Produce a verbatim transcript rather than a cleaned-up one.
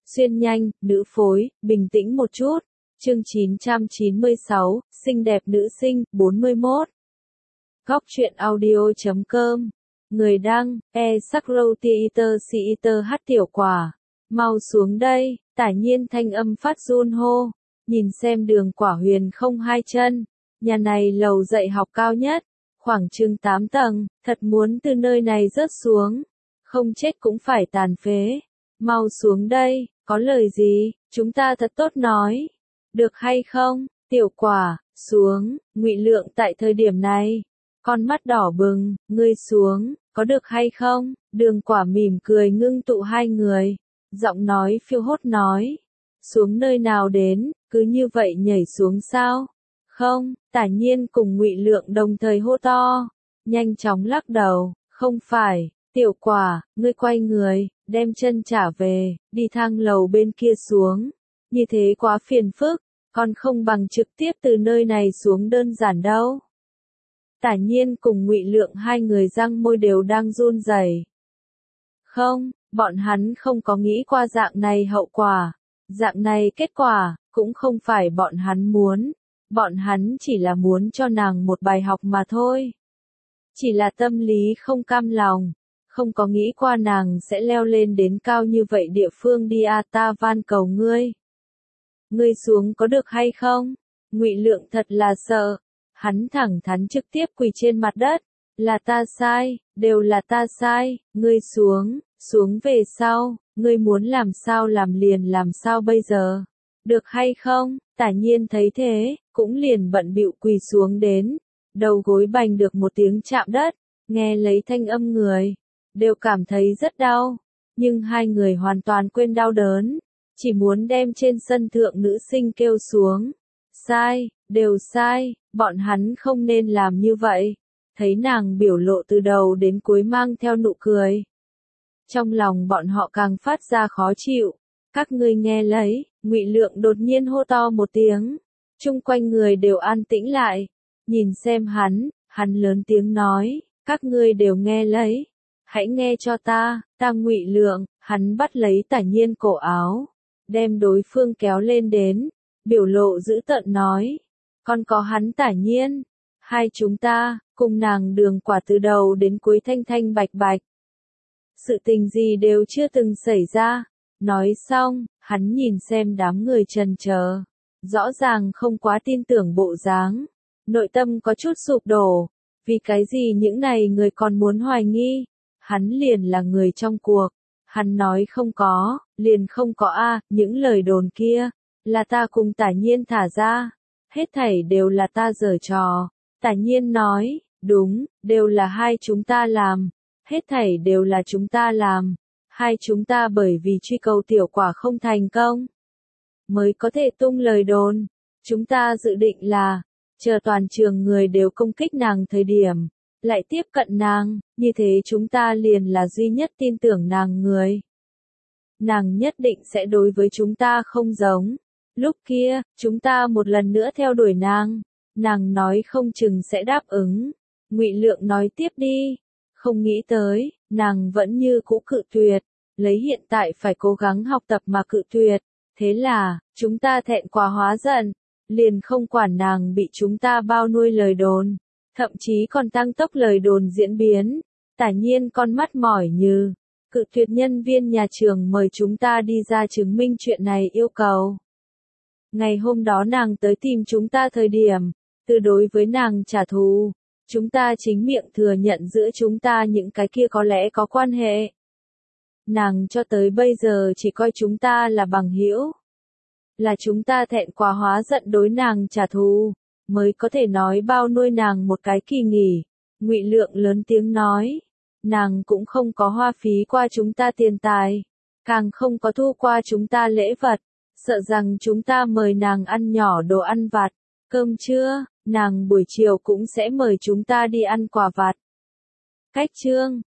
xuyên nhanh, nữ phối, bình tĩnh một chút. Chương chín trăm chín mươi sáu, xinh đẹp nữ sinh, bốn mươi mốt. Góc truyện audio chấm com. Người đăng, e Sakro Theater Theater hát tiểu quả. Mau xuống đây, tả nhiên thanh âm phát run hô. Nhìn xem đường quả huyền không hai chân. Nhà này lầu dạy học cao nhất. Khoảng chừng tám tầng, thật muốn từ nơi này rớt xuống. Không chết cũng phải tàn phế. Mau xuống đây, có lời gì, chúng ta thật tốt nói. Được hay không, tiểu quả, xuống, Ngụy Lượng tại thời điểm này. Con mắt đỏ bừng, ngươi xuống, có được hay không? Đường quả mỉm cười ngưng tụ hai người. Giọng nói phiêu hốt nói. Xuống nơi nào đến, cứ như vậy nhảy xuống sao? Không, tả nhiên cùng Ngụy Lượng đồng thời hô to. Nhanh chóng lắc đầu, không phải, tiểu quả, ngươi quay người, đem chân trả về, đi thang lầu bên kia xuống. Như thế quá phiền phức, còn không bằng trực tiếp từ nơi này xuống đơn giản đâu. Tả nhiên cùng Ngụy Lượng hai người răng môi đều đang run rẩy. Không, bọn hắn không có nghĩ qua dạng này hậu quả. Dạng này kết quả, cũng không phải bọn hắn muốn. Bọn hắn chỉ là muốn cho nàng một bài học mà thôi. Chỉ là tâm lý không cam lòng. Không có nghĩ qua nàng sẽ leo lên đến cao như vậy địa phương đi à, ta van cầu ngươi. Ngươi xuống có được hay không? Ngụy Lượng thật là sợ. Hắn thẳng thắn trực tiếp quỳ trên mặt đất. Là ta sai, đều là ta sai, ngươi xuống, xuống về sau, ngươi muốn làm sao làm liền làm sao bây giờ? Được hay không? Tả nhiên thấy thế, cũng liền bận bịu quỳ xuống đến. Đầu gối bành được một tiếng chạm đất, nghe lấy thanh âm người. Đều cảm thấy rất đau, nhưng hai người hoàn toàn quên đau đớn, chỉ muốn đem trên sân thượng nữ sinh kêu xuống. Sai, đều sai, bọn hắn không nên làm như vậy. Thấy nàng biểu lộ từ đầu đến cuối mang theo nụ cười. Trong lòng bọn họ càng phát ra khó chịu. Các ngươi nghe lấy, Ngụy Lượng đột nhiên hô to một tiếng. Chung quanh người đều an tĩnh lại. Nhìn xem hắn, hắn lớn tiếng nói, các ngươi đều nghe lấy. Hãy nghe cho ta, ta Ngụy Lượng, hắn bắt lấy tả nhiên cổ áo, đem đối phương kéo lên đến, biểu lộ dữ tợn nói, còn có hắn tả nhiên, hai chúng ta, cùng nàng đường quả từ đầu đến cuối thanh thanh bạch bạch. Sự tình gì đều chưa từng xảy ra, nói xong, hắn nhìn xem đám người trần chờ, rõ ràng không quá tin tưởng bộ dáng, nội tâm có chút sụp đổ, vì cái gì những này người còn muốn hoài nghi. Hắn liền là người trong cuộc. Hắn nói không có, liền không có a, những lời đồn kia, là ta cùng tả nhiên thả ra. Hết thảy đều là ta giở trò. Tả nhiên nói, đúng, đều là hai chúng ta làm. Hết thảy đều là chúng ta làm. Hai chúng ta bởi vì truy cầu tiểu quả không thành công. Mới có thể tung lời đồn. Chúng ta dự định là, chờ toàn trường người đều công kích nàng thời điểm. Lại tiếp cận nàng, như thế chúng ta liền là duy nhất tin tưởng nàng người. Nàng nhất định sẽ đối với chúng ta không giống. Lúc kia, chúng ta một lần nữa theo đuổi nàng. Nàng nói không chừng sẽ đáp ứng. Ngụy Lượng nói tiếp đi. Không nghĩ tới, nàng vẫn như cũ cự tuyệt. Lấy hiện tại phải cố gắng học tập mà cự tuyệt. Thế là, chúng ta thẹn quá hóa giận. Liền không quản nàng bị chúng ta bao nuôi lời đồn. Thậm chí còn tăng tốc lời đồn diễn biến. Tả nhiên con mắt mỏi như, cự tuyệt nhân viên nhà trường mời chúng ta đi ra chứng minh chuyện này yêu cầu. Ngày hôm đó nàng tới tìm chúng ta thời điểm, từ đối với nàng trả thù, chúng ta chính miệng thừa nhận giữa chúng ta những cái kia có lẽ có quan hệ. Nàng cho tới bây giờ chỉ coi chúng ta là bằng hữu. Là chúng ta thẹn quá hóa giận đối nàng trả thù. Mới có thể nói bao nuôi nàng một cái kỳ nghỉ. Ngụy Lượng lớn tiếng nói, nàng cũng không có hoa phí qua chúng ta tiền tài, càng không có thu qua chúng ta lễ vật, sợ rằng chúng ta mời nàng ăn nhỏ đồ ăn vặt, cơm trưa, nàng buổi chiều cũng sẽ mời chúng ta đi ăn quà vặt. Cách chương,